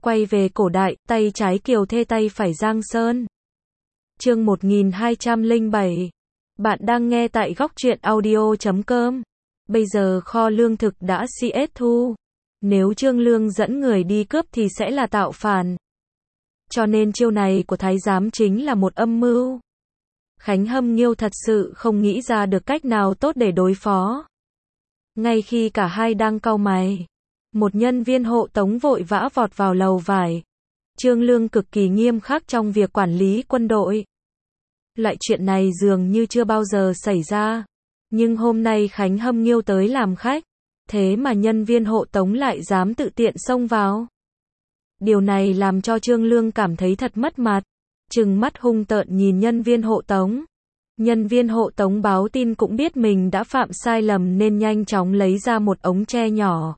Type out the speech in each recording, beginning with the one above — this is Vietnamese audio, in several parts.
Quay về cổ đại, tay trái Kiều Thê tay phải Giang Sơn. Chương 1207. Bạn đang nghe tại góc truyện audio.com. Bây giờ kho lương thực đã CS thu. Nếu Trương Lương dẫn người đi cướp thì sẽ là tạo phản. Cho nên chiêu này của thái giám chính là một âm mưu. Khánh Hâm Nghiêu thật sự không nghĩ ra được cách nào tốt để đối phó. Ngay khi cả hai đang cau mày, một nhân viên hộ tống vội vã vọt vào lầu vải. Trương Lương cực kỳ nghiêm khắc trong việc quản lý quân đội. Loại chuyện này dường như chưa bao giờ xảy ra. Nhưng hôm nay Khánh Hâm Nghiêu tới làm khách. Thế mà nhân viên hộ tống lại dám tự tiện xông vào. Điều này làm cho Trương Lương cảm thấy thật mất mặt. Trừng mắt hung tợn nhìn nhân viên hộ tống. Nhân viên hộ tống báo tin cũng biết mình đã phạm sai lầm nên nhanh chóng lấy ra một ống tre nhỏ.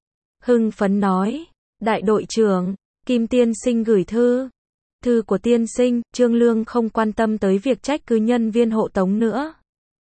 Hưng phấn nói, đại đội trưởng, Kim tiên sinh gửi thư. Thư của tiên sinh. Trương Lương không quan tâm tới việc trách cứ nhân viên hộ tống nữa.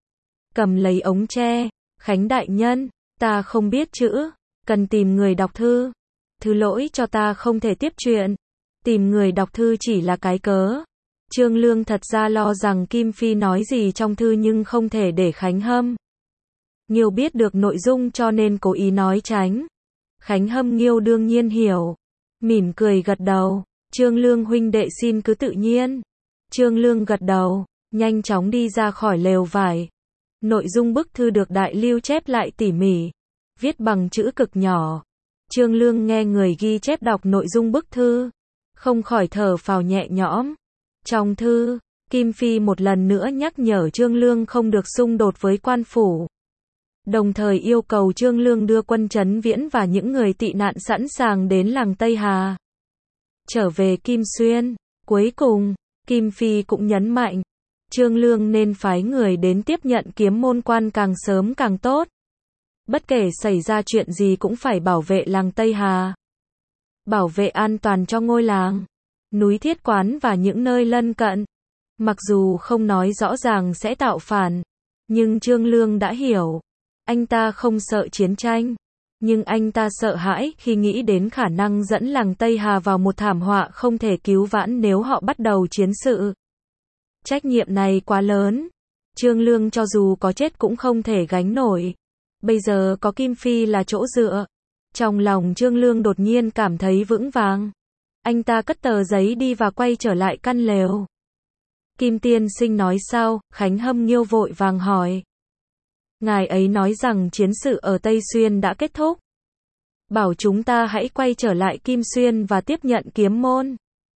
Cầm lấy ống tre, Khánh đại nhân, ta không biết chữ, cần tìm người đọc thư. Thứ lỗi cho ta không thể tiếp chuyện. Tìm người đọc thư chỉ là cái cớ. Trương Lương thật ra lo rằng Kim Phi nói gì trong thư nhưng không thể để Khánh Hâm Nghiêu biết được nội dung cho nên cố ý nói tránh. Khánh Hâm Nghiêu đương nhiên hiểu. Mỉm cười gật đầu. Trương Lương huynh đệ xin cứ tự nhiên. Trương Lương gật đầu, nhanh chóng đi ra khỏi lều vải. Nội dung bức thư được đại lưu chép lại tỉ mỉ, viết bằng chữ cực nhỏ. Trương Lương nghe người ghi chép đọc nội dung bức thư, không khỏi thở phào nhẹ nhõm. Trong thư, Kim Phi một lần nữa nhắc nhở Trương Lương không được xung đột với quan phủ. Đồng thời yêu cầu Trương Lương đưa quân Trấn Viễn và những người tị nạn sẵn sàng đến làng Tây Hà. Trở về Kim Xuyên. Cuối cùng, Kim Phi cũng nhấn mạnh, Trương Lương nên phái người đến tiếp nhận Kiếm Môn Quan càng sớm càng tốt. Bất kể xảy ra chuyện gì cũng phải bảo vệ làng Tây Hà. Bảo vệ an toàn cho ngôi làng, núi Thiết Quán và những nơi lân cận. Mặc dù không nói rõ ràng sẽ tạo phản, nhưng Trương Lương đã hiểu. Anh ta không sợ chiến tranh, nhưng anh ta sợ hãi khi nghĩ đến khả năng dẫn làng Tây Hà vào một thảm họa không thể cứu vãn nếu họ bắt đầu chiến sự. Trách nhiệm này quá lớn. Trương Lương cho dù có chết cũng không thể gánh nổi. Bây giờ có Kim Phi là chỗ dựa. Trong lòng Trương Lương đột nhiên cảm thấy vững vàng. Anh ta cất tờ giấy đi và quay trở lại căn lều. Kim tiên sinh nói sao? Khánh Hâm Nghiêu vội vàng hỏi. Ngài ấy nói rằng chiến sự ở Tây Xuyên đã kết thúc. Bảo chúng ta hãy quay trở lại Kim Xuyên và tiếp nhận Kiếm Môn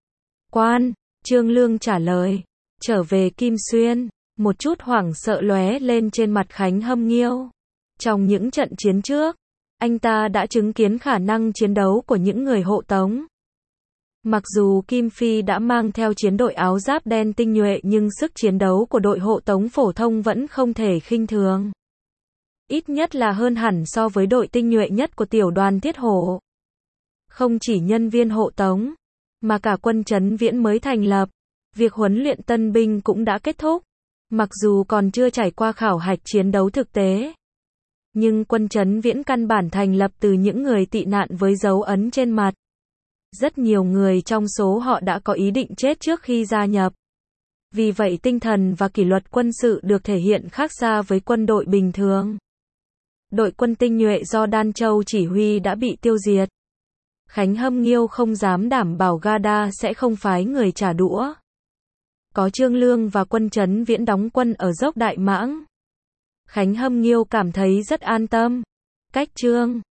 Quan. Trương Lương trả lời. Trở về Kim Xuyên. Một chút hoảng sợ lóe lên trên mặt Khánh Hâm Nghiêu. Trong những trận chiến trước, anh ta đã chứng kiến khả năng chiến đấu của những người hộ tống. Mặc dù Kim Phi đã mang theo chiến đội áo giáp đen tinh nhuệ nhưng sức chiến đấu của đội hộ tống phổ thông vẫn không thể khinh thường. Ít nhất là hơn hẳn so với đội tinh nhuệ nhất của tiểu đoàn Thiết Hổ. Không chỉ nhân viên hộ tống, mà cả quân Trấn Viễn mới thành lập. Việc huấn luyện tân binh cũng đã kết thúc. Mặc dù còn chưa trải qua khảo hạch chiến đấu thực tế, nhưng quân Trấn Viễn căn bản thành lập từ những người tị nạn với dấu ấn trên mặt. Rất nhiều người trong số họ đã có ý định chết trước khi gia nhập. Vì vậy tinh thần và kỷ luật quân sự được thể hiện khác xa với quân đội bình thường. Đội quân tinh nhuệ do Đan Châu chỉ huy đã bị tiêu diệt. Khánh Hâm Nghiêu không dám đảm bảo Gada sẽ không phái người trả đũa. Có Trương Lương và quân Trấn Viễn đóng quân ở dốc Đại Mãng. Khánh Hâm Nghiêu cảm thấy rất an tâm. Cách Trương